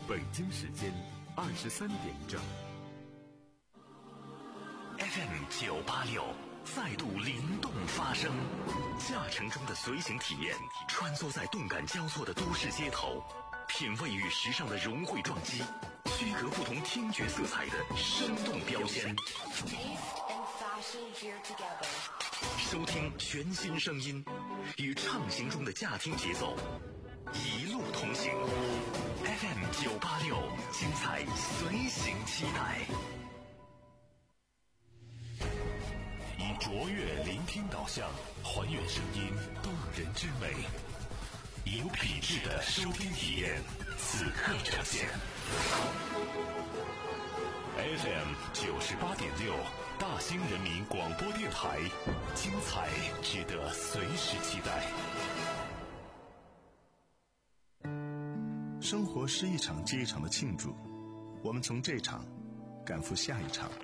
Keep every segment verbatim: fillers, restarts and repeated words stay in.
北京时间二十三点整。 F M 九八六再度灵动发声，驾乘中的随行体验，穿梭在动感交错的都市街头，品味与时尚的融汇撞击，区隔不同听觉色彩的生动标签。收听全新声音，与畅行中的驾听节奏一路同行。F M 九八六，精彩随行期待。以卓越聆听导向，还原声音动人之美，有品质的收听体验，此刻呈现。F M 九十八点六，大兴人民广播电台，精彩值得随时期待。 生活是一场接一场的庆祝，我们从这场赶赴下一场。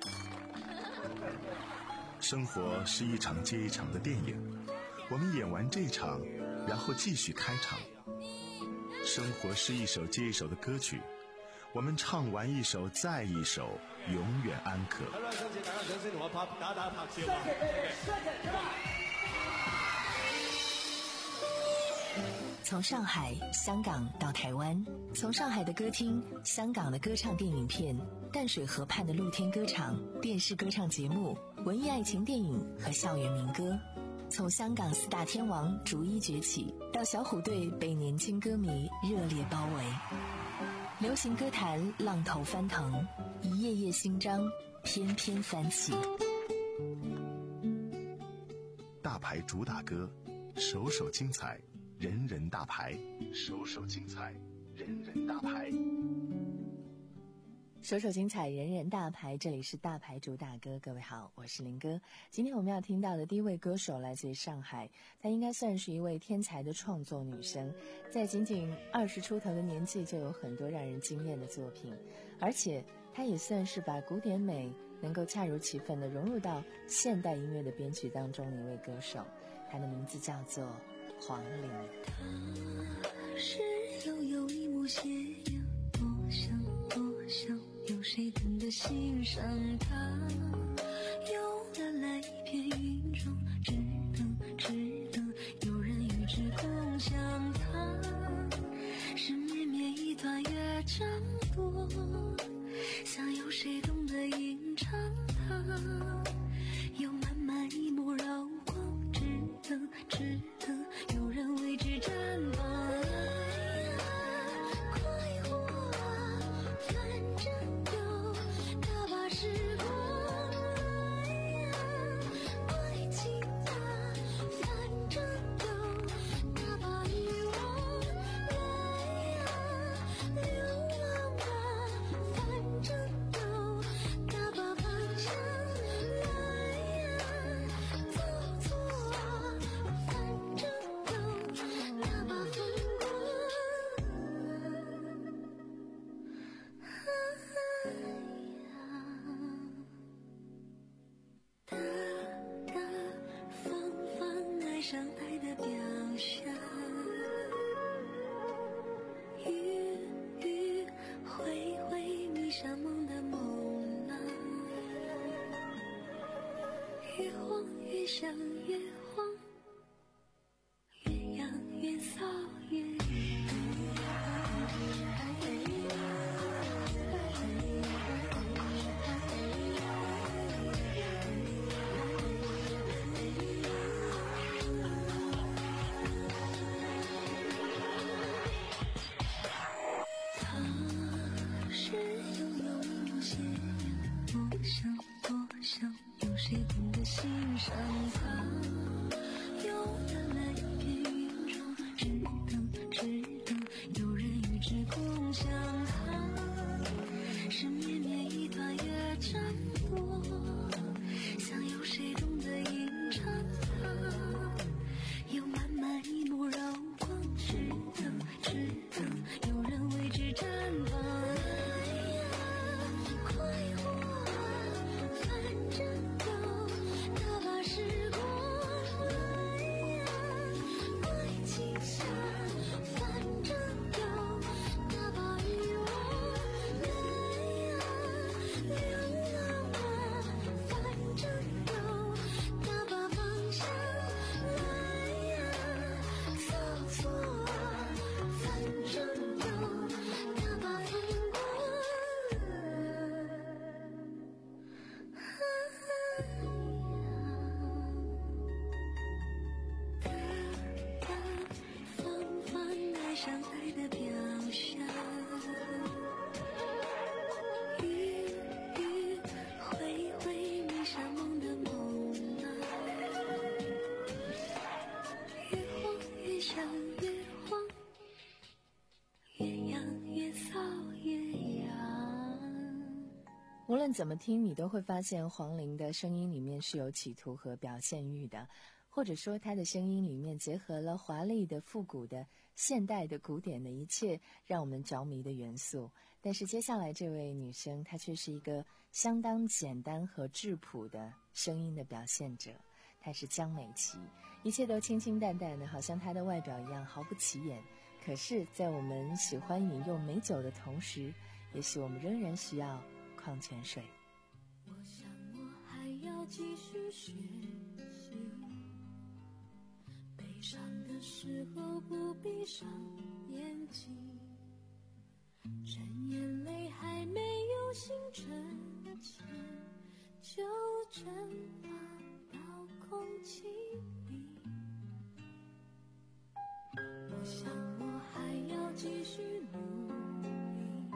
生活是一场接一场的电影，我们演完这场，然后继续开场。生活是一首接一首的歌曲，我们唱完一首再一首，永远安可。 从上海、香港到台湾，从上海的歌厅、香港的歌唱电影片、淡水河畔的露天歌场、电视歌唱节目、文艺爱情电影和校园民歌，从香港四大天王逐一崛起，到小虎队被年轻歌迷热烈包围，流行歌坛浪头翻腾，一页页新章翩翩翻起。 大牌主打歌，首首精彩，人人大牌，首首精彩，人人大牌。 首首精彩，人人大牌，这里是大牌主打歌。各位好，我是林哥。今天我们要听到的第一位歌手来自于上海，她应该算是一位天才的创作女生，在仅仅二十出头的年纪就有很多让人惊艳的作品，而且她也算是把古典美能够恰如其分地融入到现代音乐的编曲当中的一位歌手，她的名字叫做黄龄。 他是悠悠一抹斜阳，多想多想有谁真的欣赏他，有了来片云中，只等只等有人与之共享他，是绵绵一段乐章多，想有谁懂得吟唱它，有满满一抹绕光，只等只等有人为之绽放。 反正有那把雨，我无论怎么听，你都会发现黄龄的声音里面是有企图和表现欲的，或者说她的声音里面结合了华丽的、复古的、现代的、古典的一切让我们着迷的元素。但是接下来这位女生，她却是一个相当简单和质朴的声音的表现者，她是江美琪。一切都清清淡淡的，好像她的外表一样毫不起眼。可是在我们喜欢饮用美酒的同时，也许我们仍然需要矿泉水。 我想我还要继续学习，悲伤的时候不闭上眼睛，趁眼泪还没有形成前，就蒸发到空气里。我想我还要继续努力，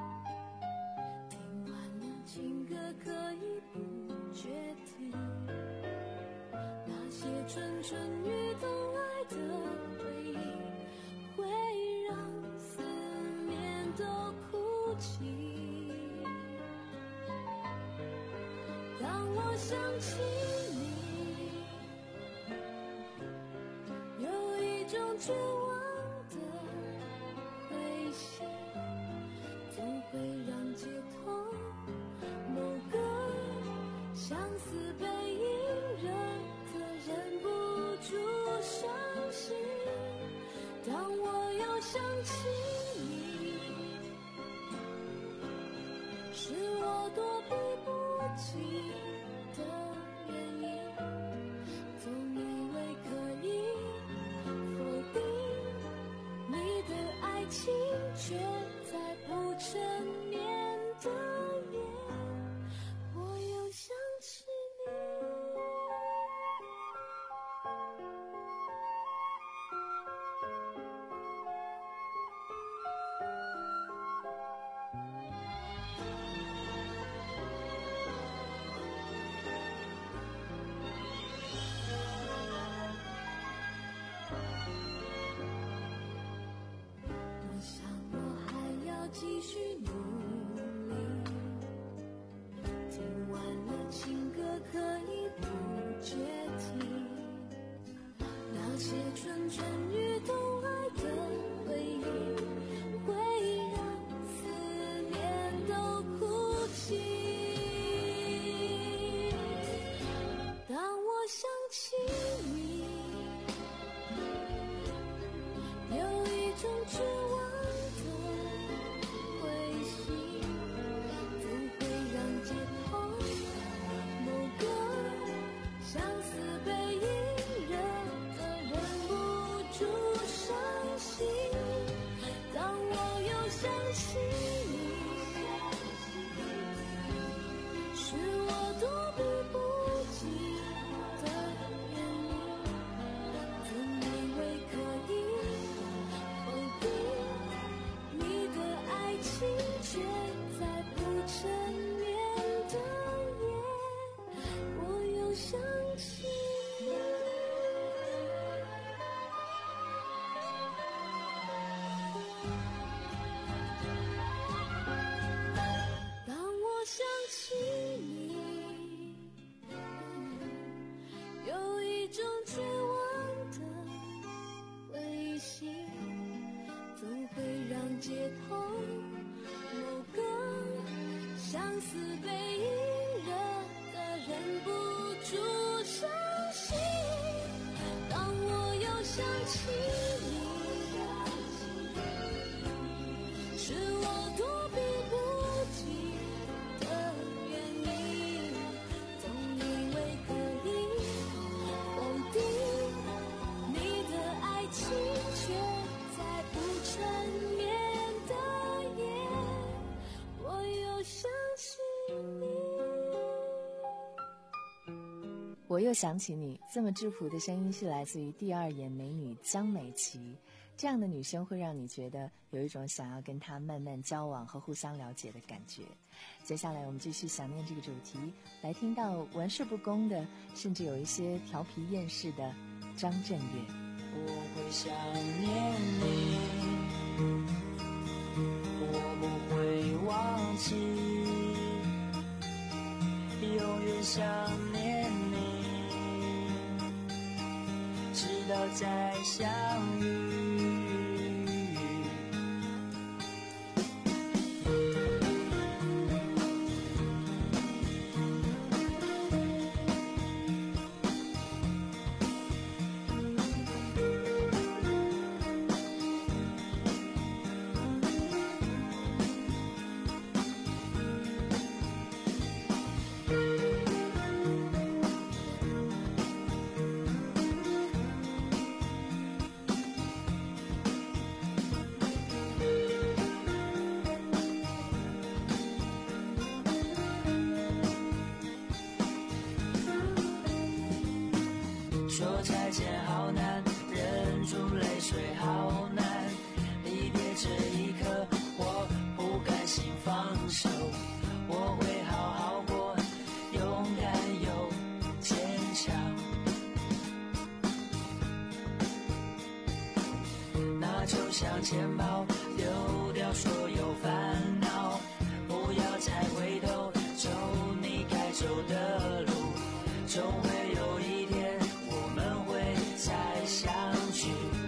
听完了情歌可以不决堤，那些蠢蠢欲动爱的回忆，会让思念都哭泣。当我想起你，有一种绝望的灰心，总会让街头某个相思背影惹得忍不住伤心。当我又想起你，是我躲避不及的原因，总以为可以否定你的爱情，却在不成眠的夜，我又想起你。我想我还要继续努力，听完了情歌可以不决堤，那些蠢蠢欲动爱的回忆，会让思念都哭泣。当我想起你，有一种绝望的灰心，总会让街头某个相思背影惹得忍不住伤心。当我又想起你，是我躲避不及的原因，总以为可以否定你的爱情，却在不成眠的夜，我又想起你。当我想起你，有一种绝望的灰心，总会让街头某个相思背影惹得忍不住伤心。当我又想起你，是我躲避不及的原因，总以为可以否定你的爱情，却在不成眠的夜，我又想起你。 我又想起你，这么质朴的声音是来自于第二眼美女江美琪。这样的女生会让你觉得有一种想要跟她慢慢交往和互相了解的感觉。接下来我们继续想念这个主题，来听到玩世不恭的，甚至有一些调皮厌世的张震岳。 我会想念你，我不会忘记想念你，直到再相遇。说再见好难，忍住泪水好难，离别这一刻我不甘心放手，我会好好过，勇敢又坚强。那就像钱包丢掉所有烦恼，不要再回头，走你该走的路，总会有一天我们会再相聚。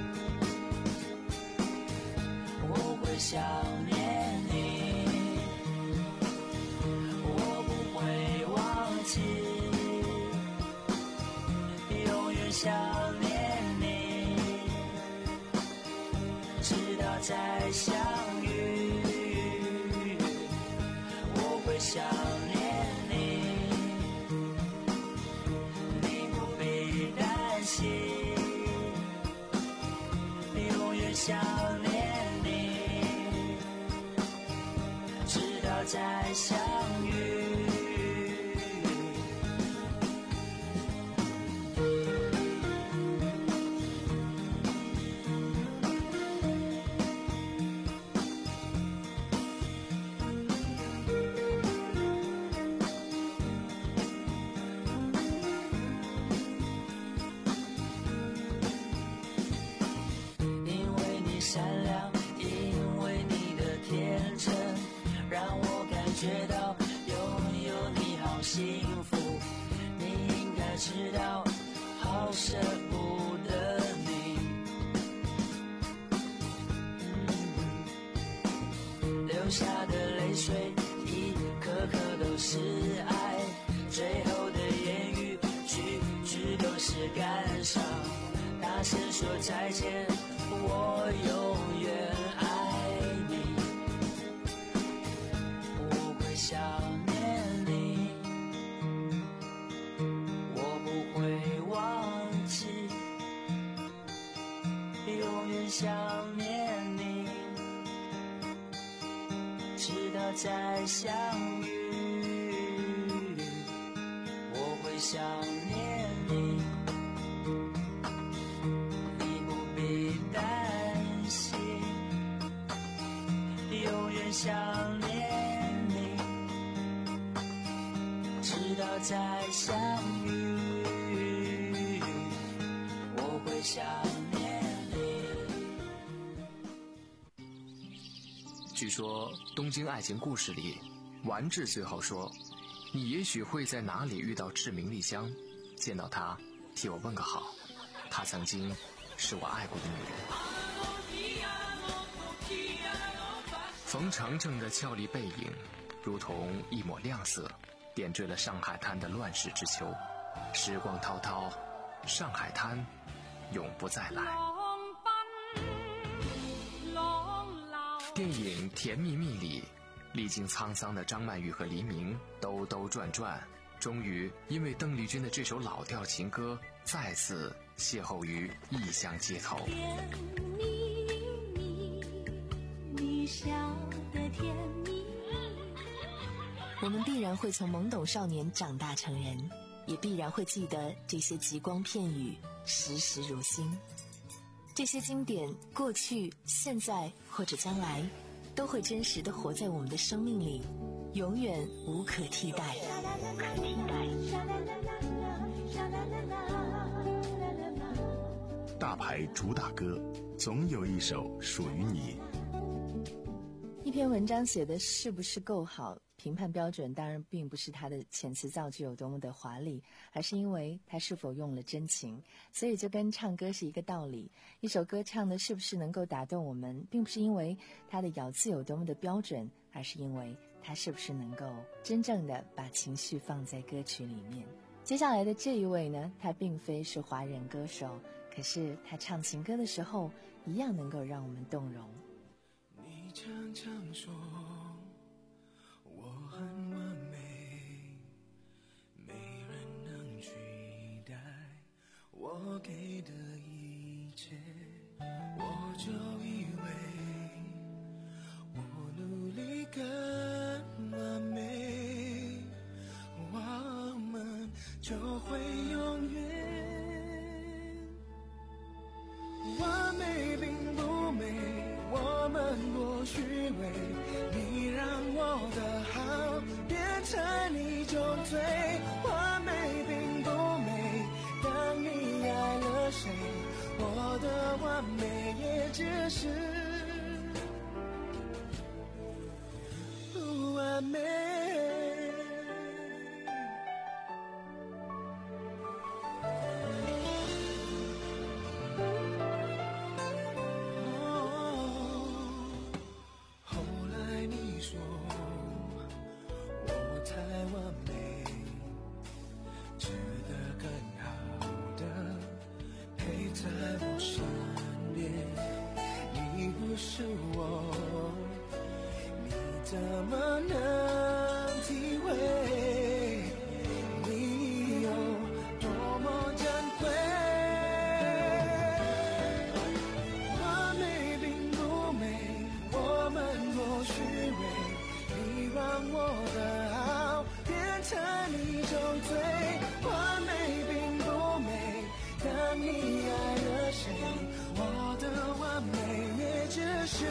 我会想念你，我不会忘记，永远想念你，直到再相遇。我会想念你，你不必担心，永远想念你，直到再相遇。因为你善良，因为你的天真，让我感觉到拥有你好幸福。你应该知道，好舍不得你。嗯，流下的泪水一颗颗都是爱，最后的言语句句都是感伤。大声说再见，我永远爱你。我会想念你，我不会忘记，永远想念你，直到再相遇。我会想念你，永远想念你，直到再相遇。我会想念你。 据说《东京爱情故事》里，丸治最后说：“你也许会在哪里遇到志明丽香，见到她，替我问个好。她曾经是我爱过的女人。”冯程程的俏丽背影，如同一抹亮色，点缀了上海滩的乱世之秋。时光滔滔，上海滩永不再来。电影《甜蜜蜜》里，历经沧桑的张曼玉和黎明兜兜转转，终于因为邓丽君的这首老调情歌，再次邂逅于异乡街头。 甜蜜蜜，你笑得甜蜜。 我们必然会从懵懂少年长大成人，也必然会记得这些极光片语，时时如新。这些经典，过去、现在或者将来，都会真实地活在我们的生命里，永远无可替代。 大牌主打歌，总有一首属于你。 一篇文章写的是不是够好， 评判标准当然并不是他的遣词造句有多么的华丽，而是因为他是否用了真情。所以就跟唱歌是一个道理，一首歌唱的是不是能够打动我们，并不是因为他的咬字有多么的标准，而是因为他是不是能够真正的把情绪放在歌曲里面。接下来的这一位呢，他并非是华人歌手，可是他唱情歌的时候一样能够让我们动容。 你常常说我很完美，没人能取代我给的一切，我就以为我努力更完美，我们就会永远。完美并不美，我们多虚伪，你让我的好变成一种罪。完美并不美，当你爱了谁，我的完美也只是不完美。是我，你怎么能体会你有多么珍贵？完美并不美，我们多虚伪，你让我的好变成一种罪。完美并不美，当你爱了谁，我的完美也只是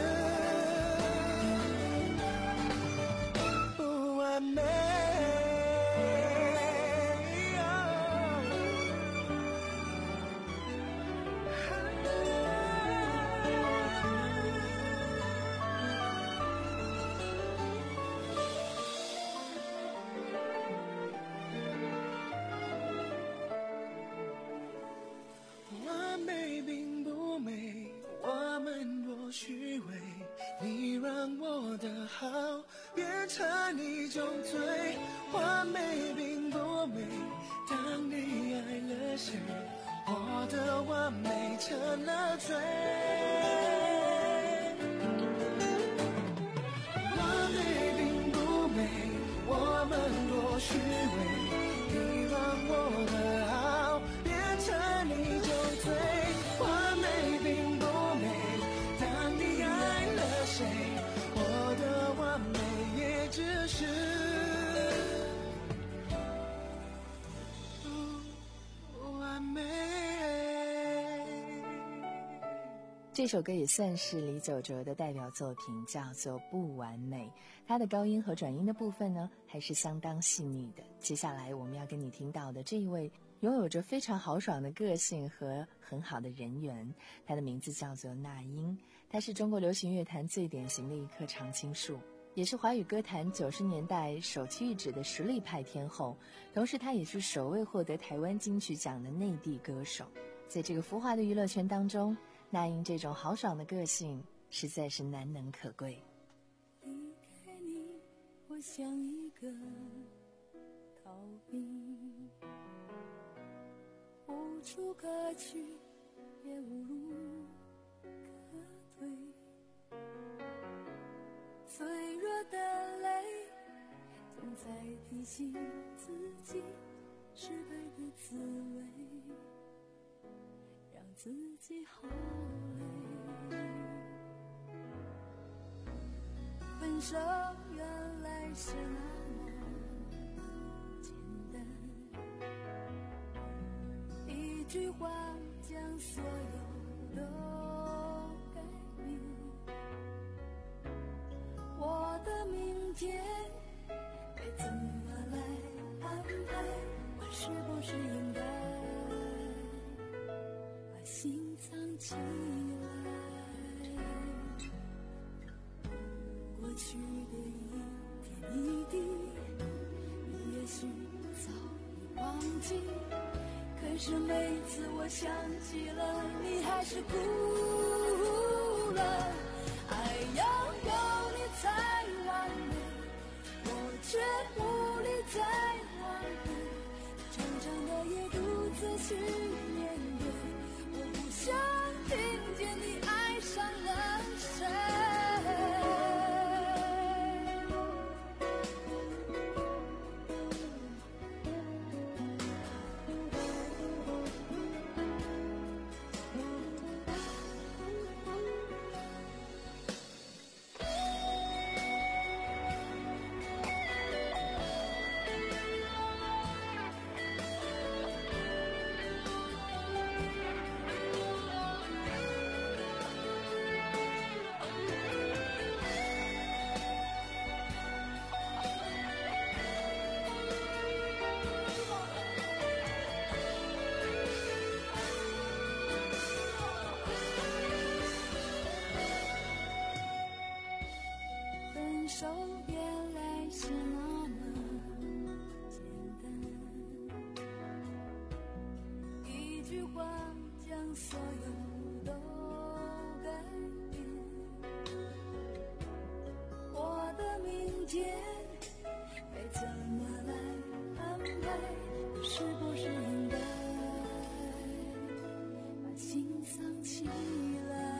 不完美。完美并不美，我们多虚伪，你让我的好变成一种罪。完美并不美，当你爱了谁，我的完美成了罪。完美并不美，我们多虚伪，你让我的好变成一种罪。完美并不美，当你爱了谁，我的完美也只是不完美。 这首歌也算是李玖哲的代表作品，叫做《不完美》。它的高音和转音的部分呢，还是相当细腻的。接下来我们要跟你听到的这一位，拥有着非常豪爽的个性和很好的人缘，她的名字叫做那英。她是中国流行乐坛最典型的一棵常青树，也是华语歌坛九十年代首屈一指的实力派天后，同时她也是首位获得台湾金曲奖的内地歌手。在这个浮华的娱乐圈当中，那英这种豪爽的个性实在是难能可贵。 离开你，我像一个逃兵，无处可去，也无路可退。脆弱的泪，总在提醒自己失败的滋味，让自己好累。分手原来是那么简单，一句话将所有都改变。我的明天该怎么来安排？我是不是应该把心藏起来？过去的一点一滴记，可是每次我想起了你，还是哭了。爱要有你才完美，我却无力再挽回，长长的夜独自去面对，我不想听见你爱上了谁。分手原来是那么简单，一句话将所有都改变。我的明天该怎么来安排？是不是应该把心藏起来？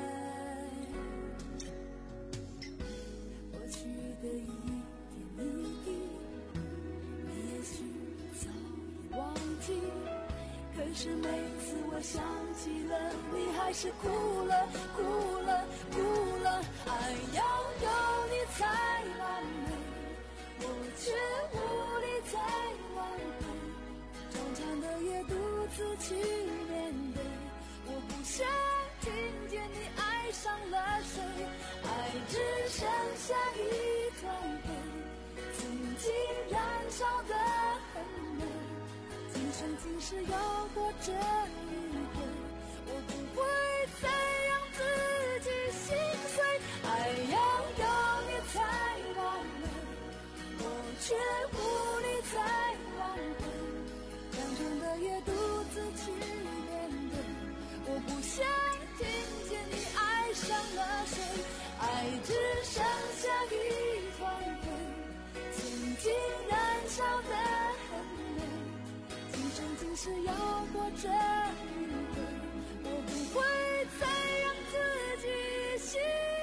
的一点一滴，你也许早已忘记，可是每次我想起了你，还是哭了哭了哭了。爱要有你才完美，我却无力再挽回，长长的夜独自去面对，我不想听见你爱上了谁，爱只剩下一团灰，曾经燃烧的很美，今生今世要过这一回，我不会再让自己心碎。爱要有你才完美，我却无力再挽回，长长的夜独自去面对，我不想听见你爱上了谁，爱只剩下一团灰，曾经燃烧的很美，今生今世要过这一回，我不会再让自己心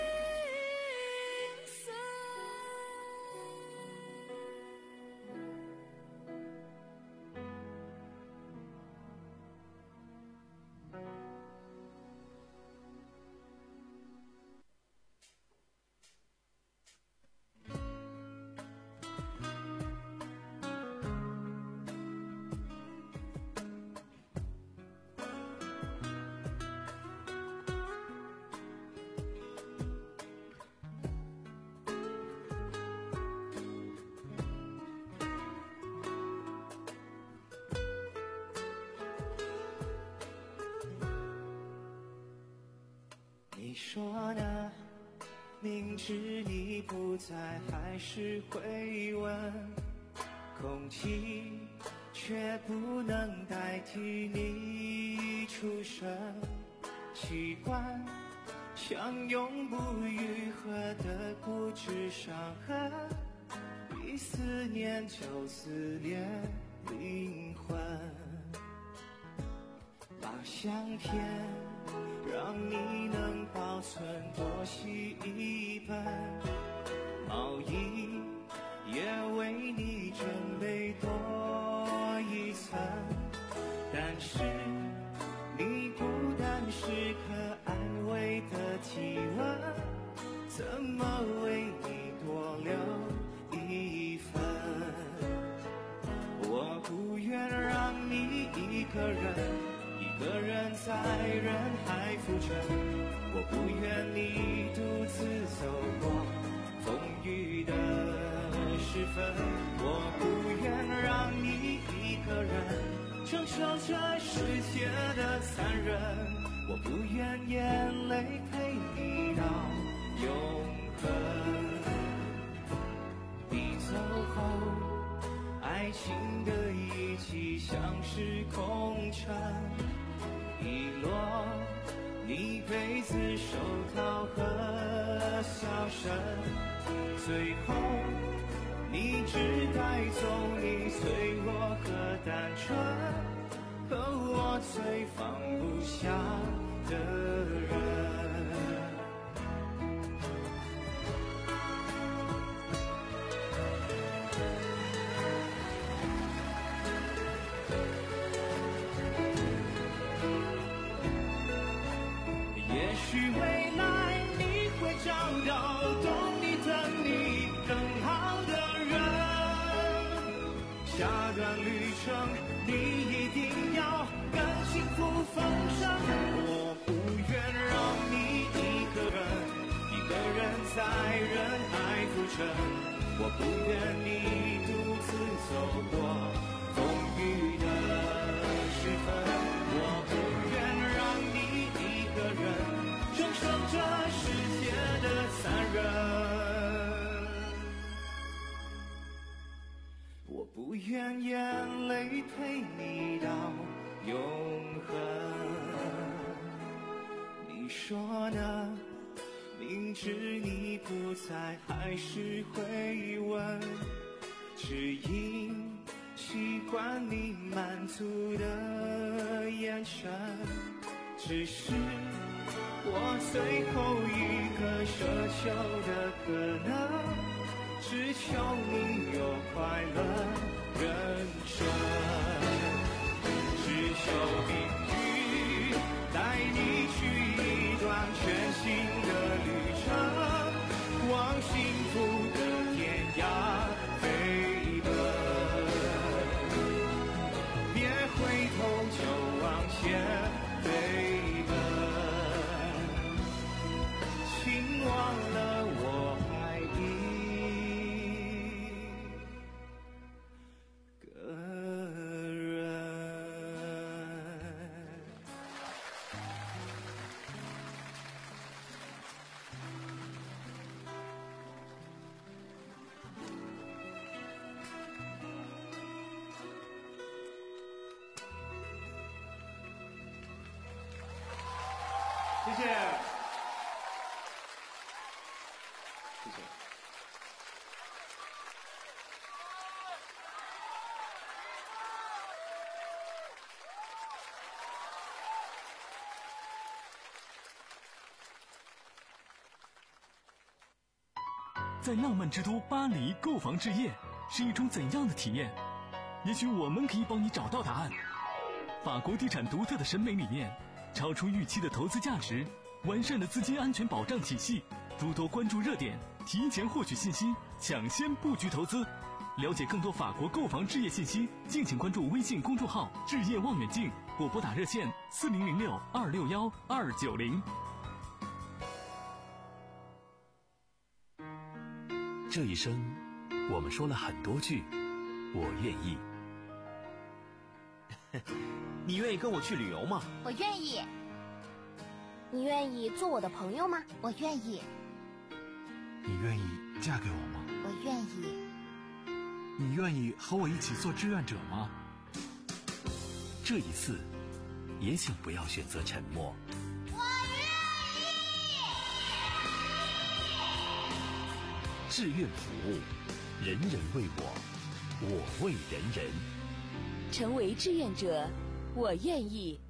碎。 你说呢？明知你不在，还是会问。空气却不能代替你出声。习惯像永不愈合的固执伤痕，一思念就撕裂灵魂。把相片让你能保存多洗一本，毛衣也为你准备多一层，但是你孤单时刻安慰的体温，怎么为你多留一份？我不愿让你一个人一个人在人海浮沉，我不愿你独自走过风雨的时分，我不愿让你一个人承受这世界的残忍，我不愿眼泪陪你到永恒。你走后，爱爱情的遗迹像是空城，遗落你杯子、手套和笑声，最后你只带走你脆弱和单纯，和我最放不下的人。也许未来你会找到懂你等你更好的人，下段旅程你一定要更幸福丰盛。我不愿让你一个人一个人在人海浮沉，我不愿你独自走过风雨的时分，我不愿让你一个人承受这世界的残忍，我不愿眼泪陪你到永恒。你说呢？明知你不在，还是会问，只因习惯你满足的眼神，只是我最后一个奢求的可能，只求你有快乐人生，只求命运带你去一段全新的旅程，往幸福的天涯飞奔，别回头就往前飞奔，请忘了我还一个人。谢谢，谢谢。 在浪漫之都巴黎购房置业是一种怎样的体验？也许我们可以帮你找到答案。法国地产独特的审美理念，超出预期的投资价值，完善的资金安全保障体系，诸多关注热点，提前获取信息，抢先布局投资。了解更多法国购房置业信息，敬请关注微信公众号“置业望远镜”或拨打热线四零零六二六幺二九零。 这一生，我们说了很多句“我愿意”。 你愿意跟我去旅游吗？ 我愿意。你愿意做我的朋友吗？我愿意。 你愿意嫁给我吗？ 我愿意。 你愿意和我一起做志愿者吗？ 这一次，也请不要选择沉默。 我愿意。 志愿服务，人人为我，我为人人。 成为志愿者，我愿意。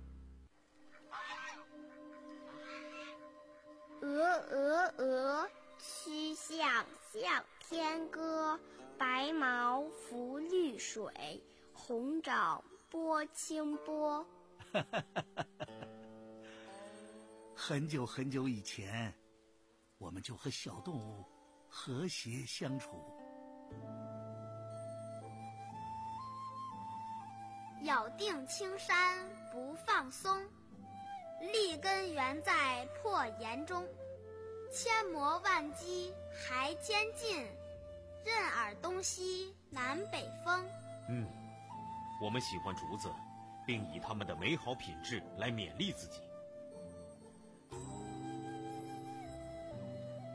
鹅鹅鹅，曲项向天歌。白毛浮绿水，红掌拨清波。 很久很久以前，我们就和小动物和谐相处。 咬定青山不放松，立根原在破岩中。千磨万击还坚劲，任尔东西南北风。 嗯，我们喜欢竹子，并以它们的美好品质来勉励自己。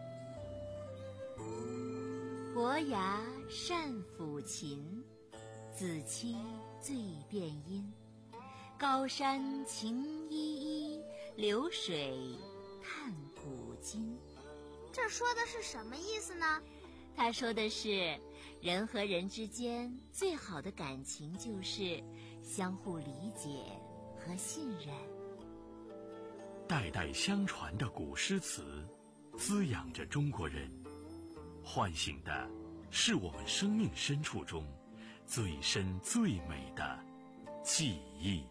伯牙善抚琴， 子期最变阴。高山晴依依，流水探古今。 这说的是什么意思呢？ 他说的是，人和人之间最好的感情就是相互理解和信任。 代代相传的古诗词，滋养着中国人，唤醒的是我们生命深处中最深最美的记忆。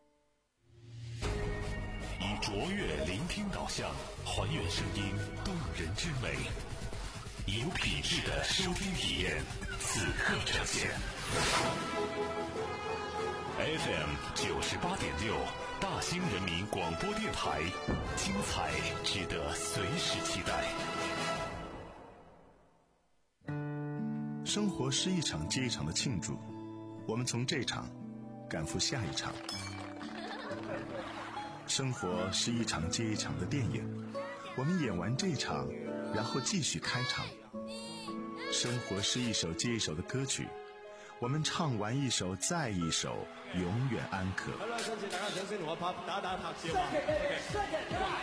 以卓越聆听导向，还原声音动人之美，有品质的收听体验，此刻呈现。F M 九十八点六，大兴人民广播电台，精彩值得随时期待。 生活是一场接一场的庆祝，我们从这场赶赴下一场。生活是一场接一场的电影，我们演完这场，然后继续开场。生活是一首接一首的歌曲，我们唱完一首再一首，永远安可。 好啦，今次大家掌聲同我拍打打拍照啊！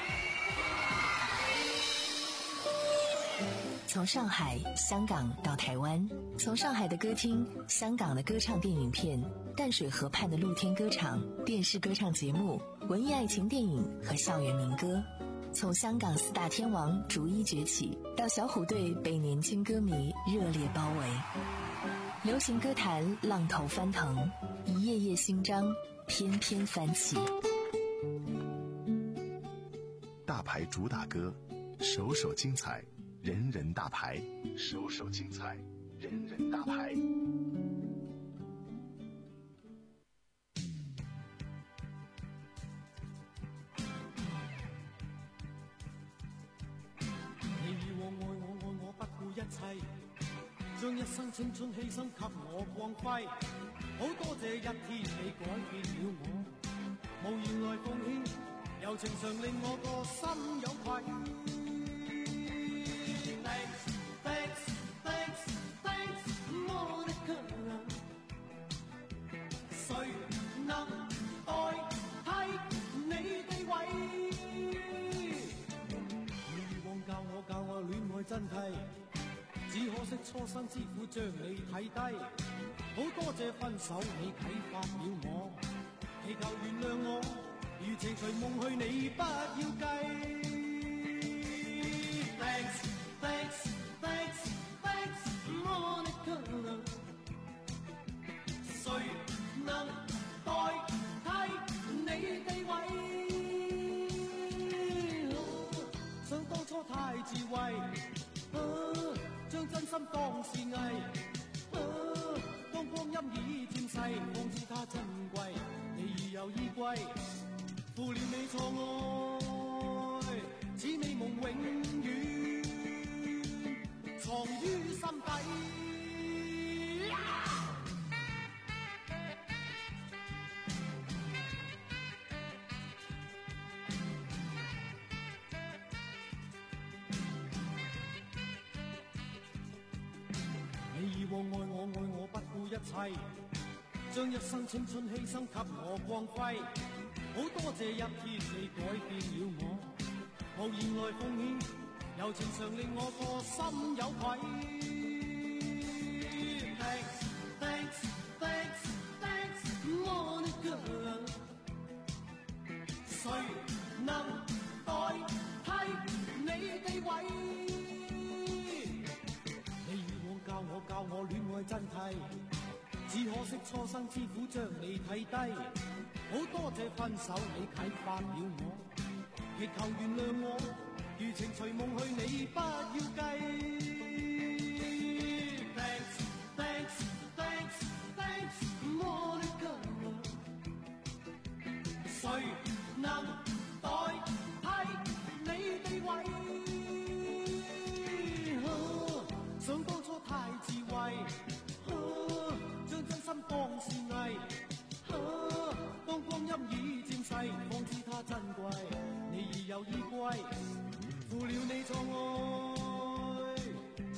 从上海、香港到台湾，从上海的歌厅、香港的歌唱电影片、淡水河畔的露天歌场、电视歌唱节目、文艺爱情电影和校园民歌，从香港四大天王逐一崛起，到小虎队被年轻歌迷热烈包围，流行歌坛浪头翻腾，一页页新章翩翩翻起。 大牌主打歌，首首精彩，人人大牌，首首精彩，人人大牌。 你以往愛我愛我不顧一切，將一生青春犧牲給我光輝，好多謝一天你改變了我，無言來奉獻，柔情常令我個心有愧。真諦，只可惜初生之虎將你睇低，好多謝分手你啟發了我，祈求原諒我，如情隨夢去你不要計。Thanks, thanks, thanks, thanks, Monica， 誰能代替你地位？想當初太智慧。啊、將真心當是藝，啊、當光陰已漸逝，方知它珍貴。你已有依歸，負了你錯愛，此美夢永遠藏於心底。愛我愛我不顧一切，將一生青春犧牲給我光輝，好多謝一天你改變了我，無言來奉獻，柔情常令我個心有愧。Thanks, thanks, thanks, thanks, Monica， 誰能代替你地位？教我教我戀愛真諦，只可惜初生之虎將你睇低，好多謝分手你啟發了我，祈求原諒我，如情隨夢去你不要計。Thanks, thanks, thanks, thanks, Monica， 誰能代替你地位？想當初太智慧，啊、將真心當是藝，啊、當光陰已漸逝，方知它珍貴。你已有依歸，負了你錯愛，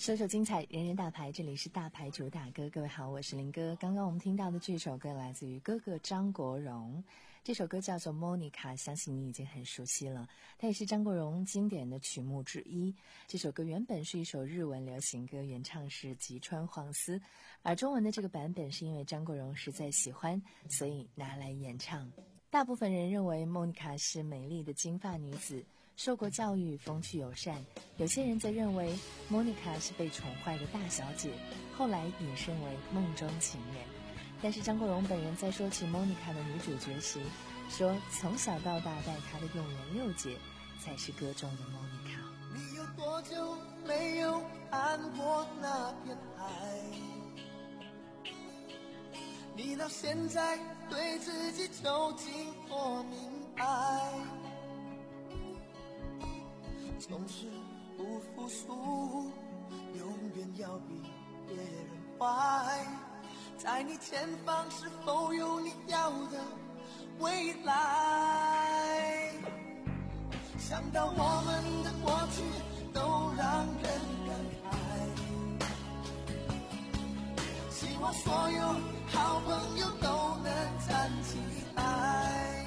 首首精彩，人人大牌，这里是大牌主打歌。各位好，我是林哥。刚刚我们听到的这首歌来自于哥哥张国荣，这首歌叫做 Monica， 相信你已经很熟悉了，它也是张国荣经典的曲目之一。这首歌原本是一首日文流行歌，原唱是吉川晃司，而中文的这个版本是因为张国荣实在喜欢，所以拿来演唱。大部分人认为 Monica 是美丽的金发女子，受过教育，风趣友善。有些人则认为 Monica 是被宠坏的大小姐，后来引申为梦中情人。但是张国荣本人在说起 Monica 的女主角时，说从小到大待她的永年六姐才是歌中的 Monica。 你有多久没有看过那片海？你到现在对自己究竟多明白？总是不服输，永远要比别人坏。在你前方是否有你要的未来？想到我们的过去都让人感慨，希望所有好朋友都能站起来。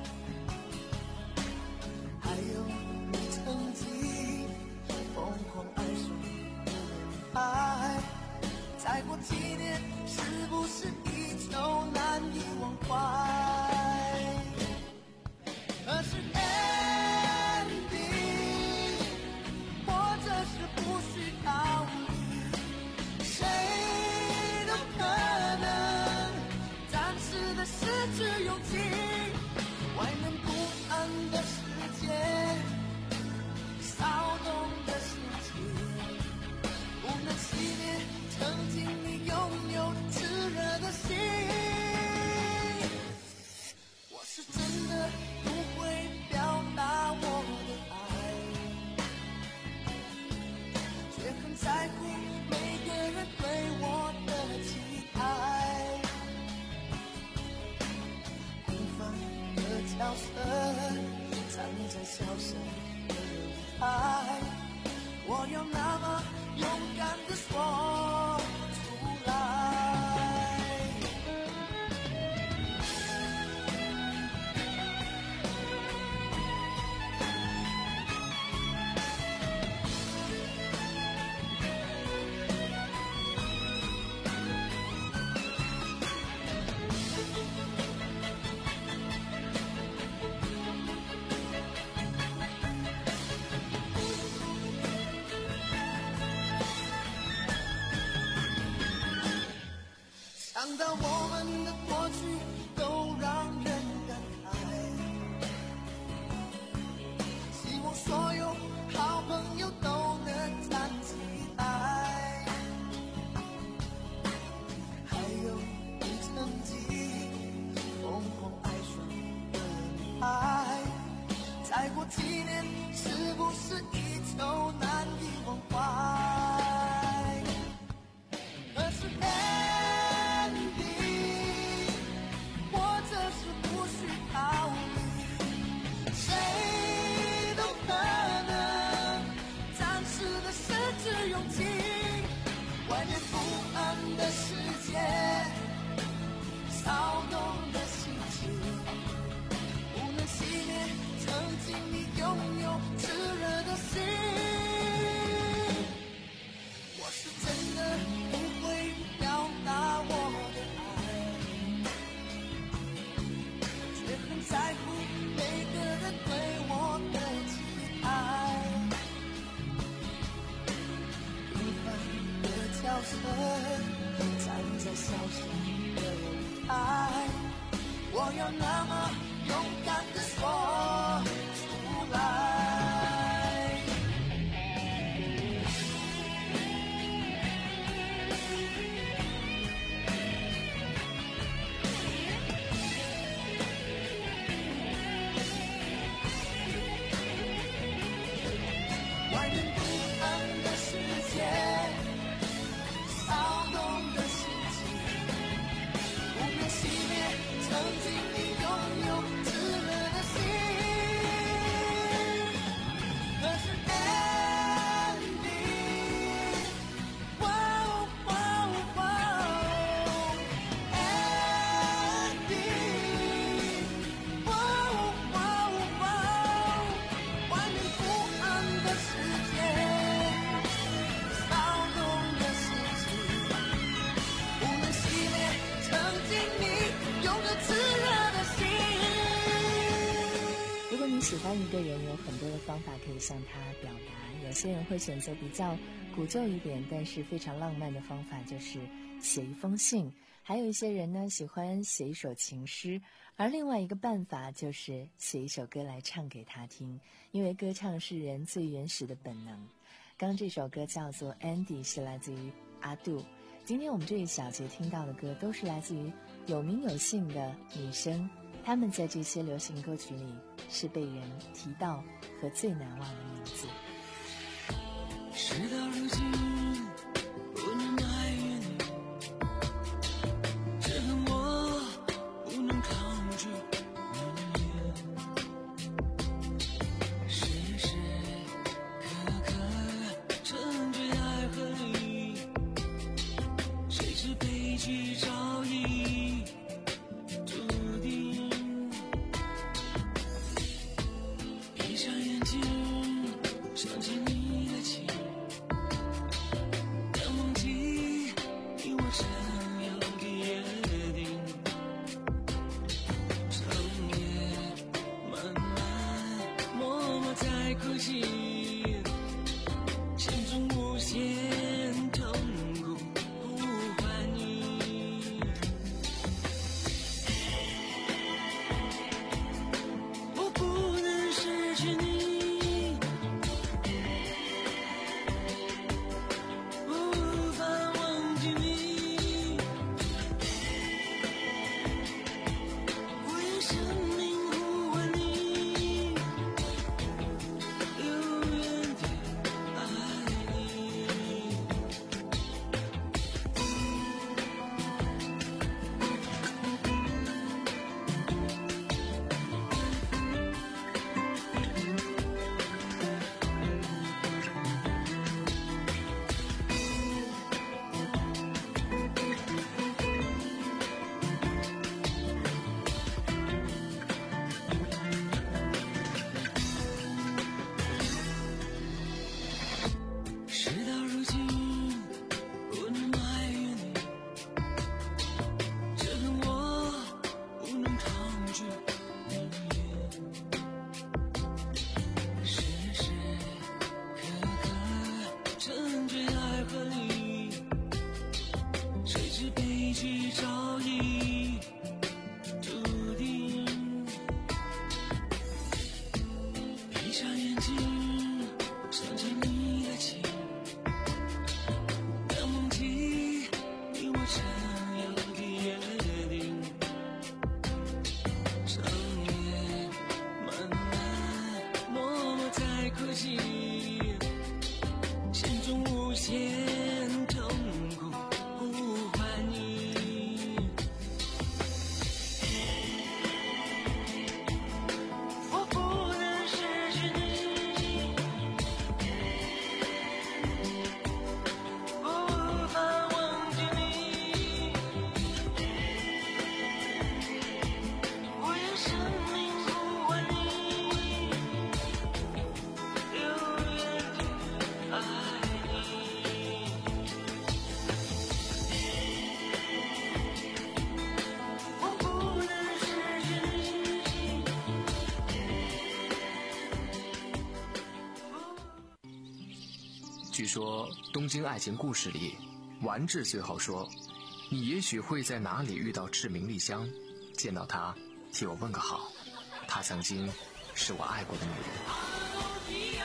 还有你曾经疯狂爱上的人爱，再过几年是不是依旧难以忘怀？可是 ending 或者是不需考虑，谁都可能暂时的失去勇气。外面不安的世界，骚动的心情，不能熄灭曾经你拥有炽热的心。我是真的不会表达我的爱，却很在乎每个人对我的期待。平凡的角色站在小小的舞台，我要那么勇敢地说出来。想到我们的过去都让人感慨，希望所有好朋友都能站起来。还有你曾经疯狂爱上的女孩，再过几年是不是依旧难以忘怀？可是的世界，骚动的心情，不能熄灭曾经你拥有炽热的心。我是真的不会表达我的爱，却很在乎每个人对我的期待。平凡的角色站在小小的舞台，我要那么勇敢地说出来。外面不安的世界，骚动的心情，不能熄灭曾经你拥有炽热的心。 欢一个人，有很多的方法可以向他表达。有些人会选择比较古旧一点但是非常浪漫的方法，就是写一封信。还有一些人呢喜欢写一首情诗，而另外一个办法就是写一首歌来唱给他听，因为歌唱是人最原始的本能。刚这首歌叫做 Andy， 是来自于阿杜。今天我们这一小节听到的歌都是来自于有名有姓的女生，她们在这些流行歌曲里是被人提到和最难忘的名字。 事到如今不能埋怨你，只恨我不能抗拒你的脸，时时刻刻沉醉爱河里，谁知悲剧早已注定。闭上眼睛，想起你的情，当梦境你我曾有的约定，长夜漫漫默默在哭泣，心中无限痛苦呼唤你。我不能失去你，我无法忘记你，我用生命呼唤你，永远的爱你。事到如今不能埋怨你，只恨我不能抗拒你的脸，时时刻刻沉醉爱河里，谁知悲剧早已注定。闭上眼睛，想起你的情，当梦境你我曾有的约定，长夜漫漫默默在哭泣，心中无限痛苦呼唤你。我不能失去你，我无法忘记你，我用生命呼唤你，永远的爱你。我不能失去你。 据说《东京爱情故事》里，丸治最后说：“你也许会在哪里遇到志明丽香，见到她，替我问个好。她曾经是我爱过的女人。”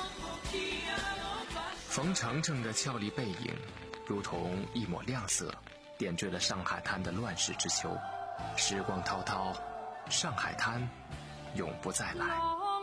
冯程程的俏丽背影，如同一抹亮色，点缀了上海滩的乱世之秋。时光滔滔，上海滩永不再来。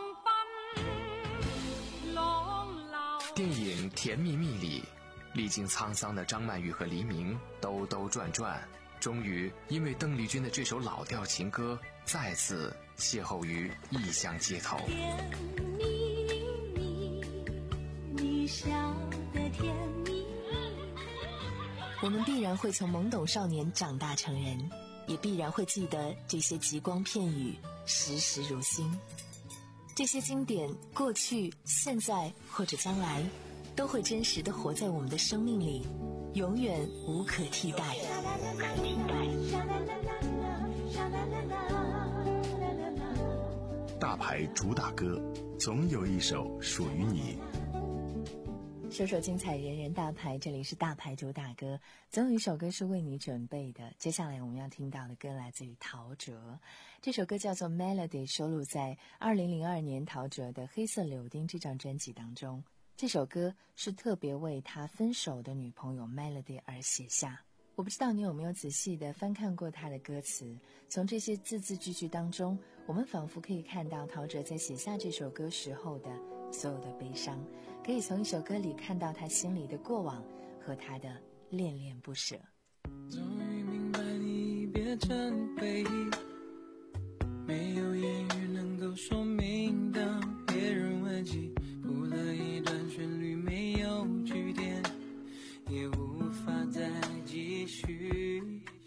电影《甜蜜蜜》里，历经沧桑的张曼玉和黎明兜兜转转，终于因为邓丽君的这首老调情歌，再次邂逅于异乡街头。 甜蜜蜜，你笑得甜蜜蜜。 我们必然会从懵懂少年长大成人，也必然会记得这些极光片语，时时如新。这些经典，过去、现在或者将来，都会真实地活在我们的生命里，永远无可替代。 大大牌主打歌，总有一首属于你。 首首精彩，人人大牌，这里是大牌主打歌，总有一首歌是为你准备的。接下来我们要听到的歌来自于陶喆，这首歌叫做 Melody， 收录在二零零二年陶喆的黑色柳丁这张专辑当中。这首歌是特别为他分手的女朋友 Melody 而写下。我不知道你有没有仔细地翻看过他的歌词，从这些字字句句当中，我们仿佛可以看到陶喆在写下这首歌时候的所有的悲伤，可以从一首歌里看到他心里的过往和他的恋恋不舍。 终于明白你变成回忆，没有言语能够说明，当别人问起，谱了一段旋律没有句点，也无法再继续，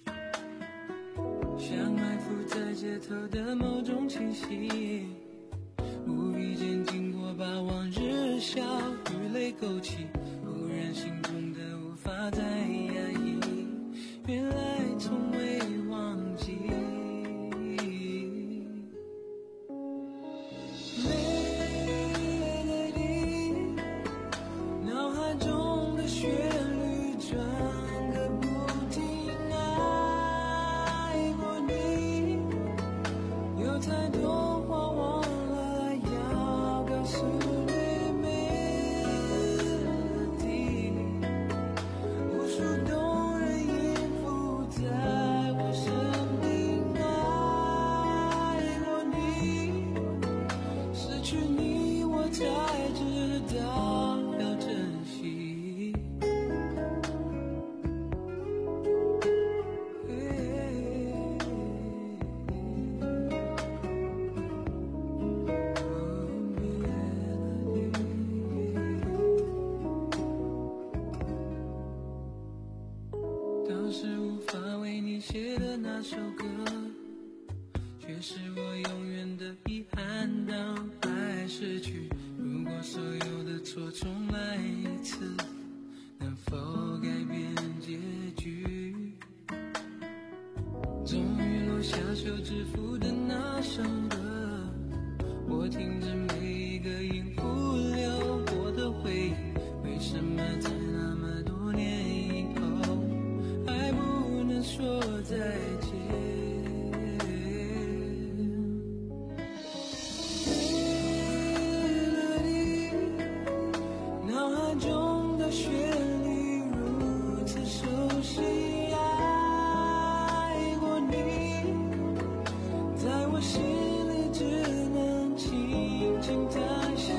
像埋伏在街头的某种气息，无意间经过把往日笑与泪勾起，忽然心痛的无法再压抑，原来从未忘记。当时无法为你写的那首歌，却是我永远的遗憾。当爱逝去，如果所有的错重来一次，能否改变结局？终于落下手指符的那首歌，我听着每一个音符流过的回忆，为什么在那么多年以后还不能说再见？脑海中的旋律如此熟悉，爱过你，在我心里只能轻轻叹息。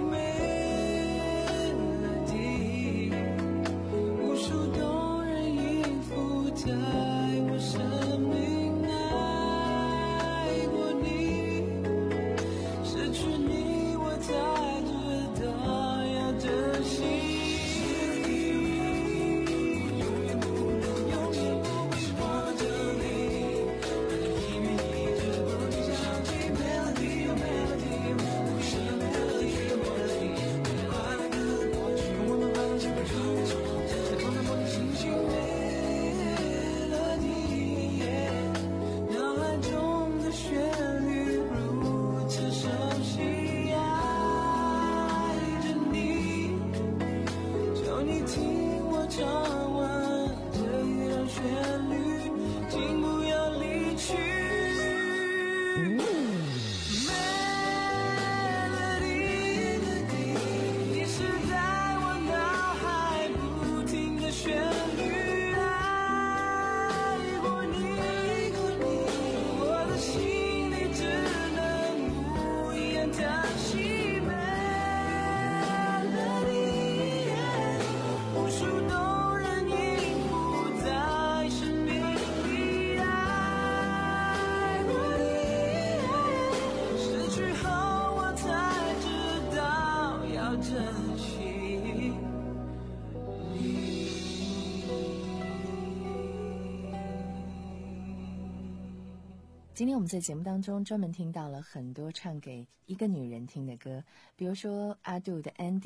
今天我们在节目当中专门听到了很多唱给一个女人听的歌，比如说阿杜的 Andy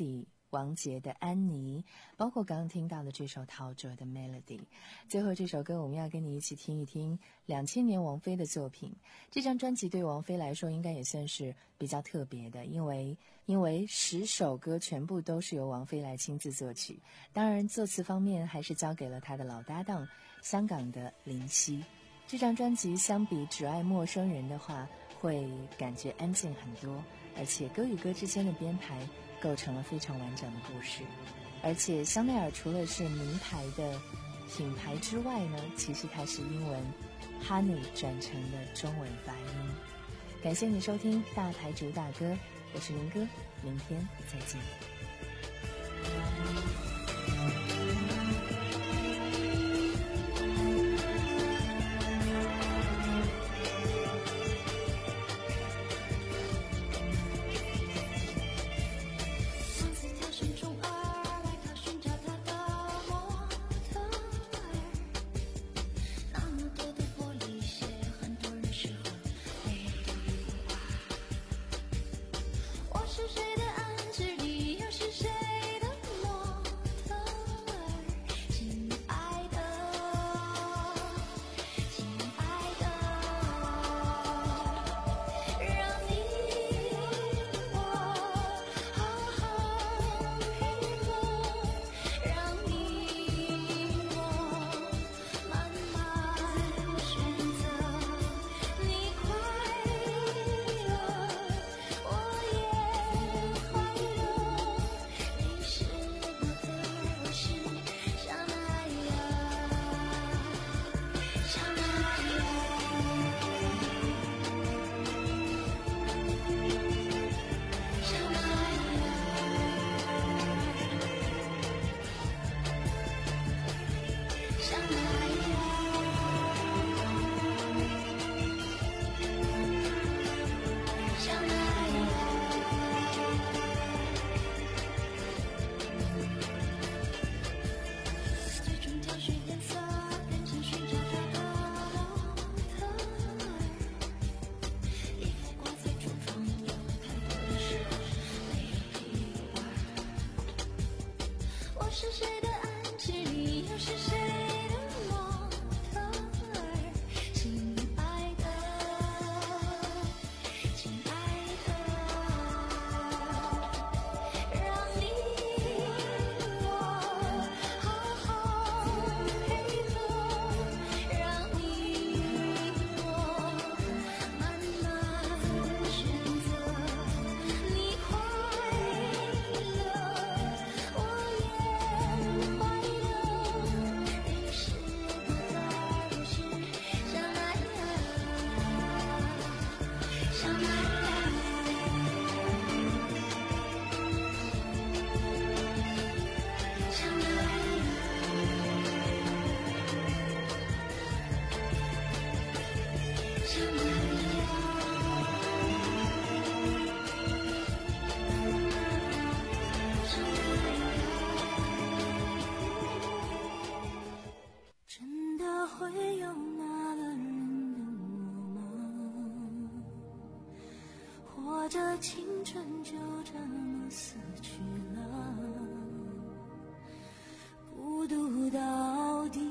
王杰的《安妮》，包括刚刚听到的这首陶喆的《Melody》。最后这首歌我们要跟你一起听一听两千年王菲的作品。这张专辑对王菲来说应该也算是比较特别的，因为因为十首歌全部都是由王菲来亲自作曲，当然作词方面还是交给了她的老搭档香港的林夕。这张专辑相比《只爱陌生人》的话会感觉安静很多，而且歌与歌之间的编排构成了非常完整的故事。而且香奈儿除了是名牌的品牌之外呢，其实它是英文 Honey 转成的中文发音。感谢你收听大牌主打歌，我是林哥，明天再见。 这青春就这么死去了，不读到底，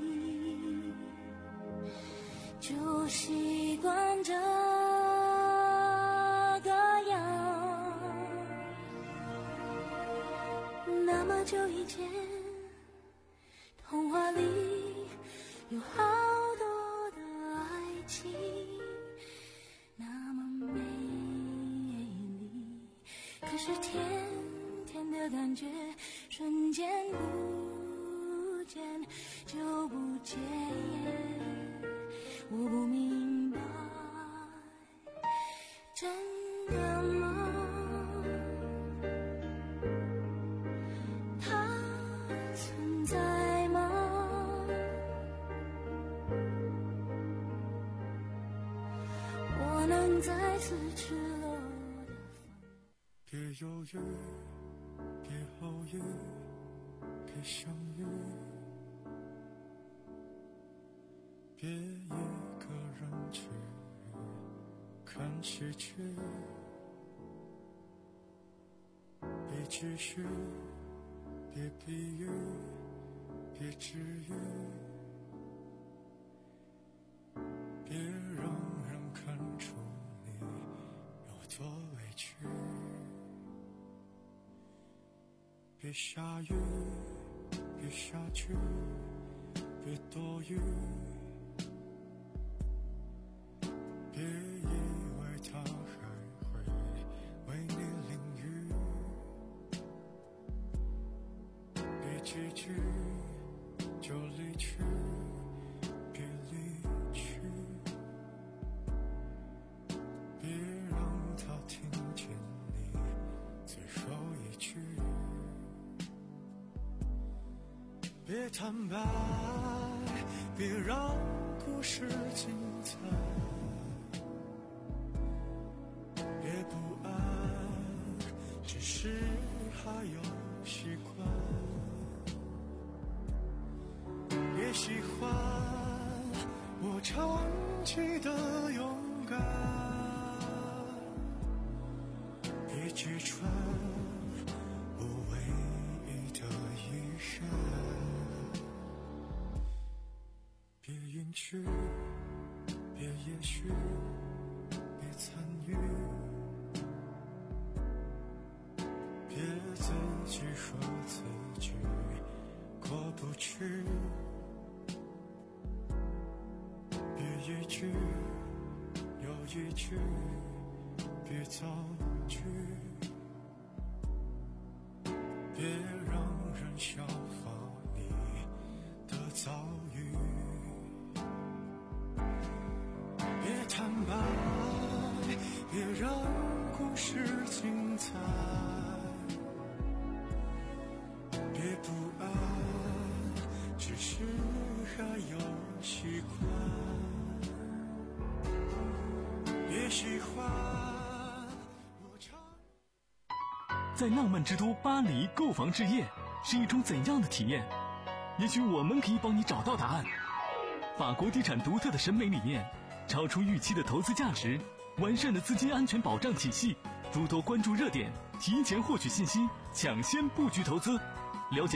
就习惯这个样。那么久以前，童话里有好多的爱情，那么美丽，可是甜甜的感觉瞬间不见就不见，我不明白，真的吗？它存在吗？我能再次赤裸的别犹豫，别犹豫，别相遇，别一个人去看喜剧，别继续，别比喻，别治愈，别让人看出你有多委屈。别下雨，别下去，别多余，别以为他还会为你淋雨。别几句就离去，别离去，别让他听见你最后一句。别坦白，别让故事精彩，别不安，只是还有习惯。别喜欢我长期的勇敢，别揭穿我唯一的遗憾。别允许，别也许，别参与，别自己说自己过不去，别一句又一句，别造句，别让人笑话你的遭遇。别坦白，别让故事精彩，别不安，只是还有习惯。别喜欢我唱。 在浪漫之都巴黎购房置业是一种怎样的体验？也许我们可以帮你找到答案。法国地产独特的审美理念，超出预期的投资价值，完善的资金安全保障体系，诸多关注热点，提前获取信息，抢先布局投资。了解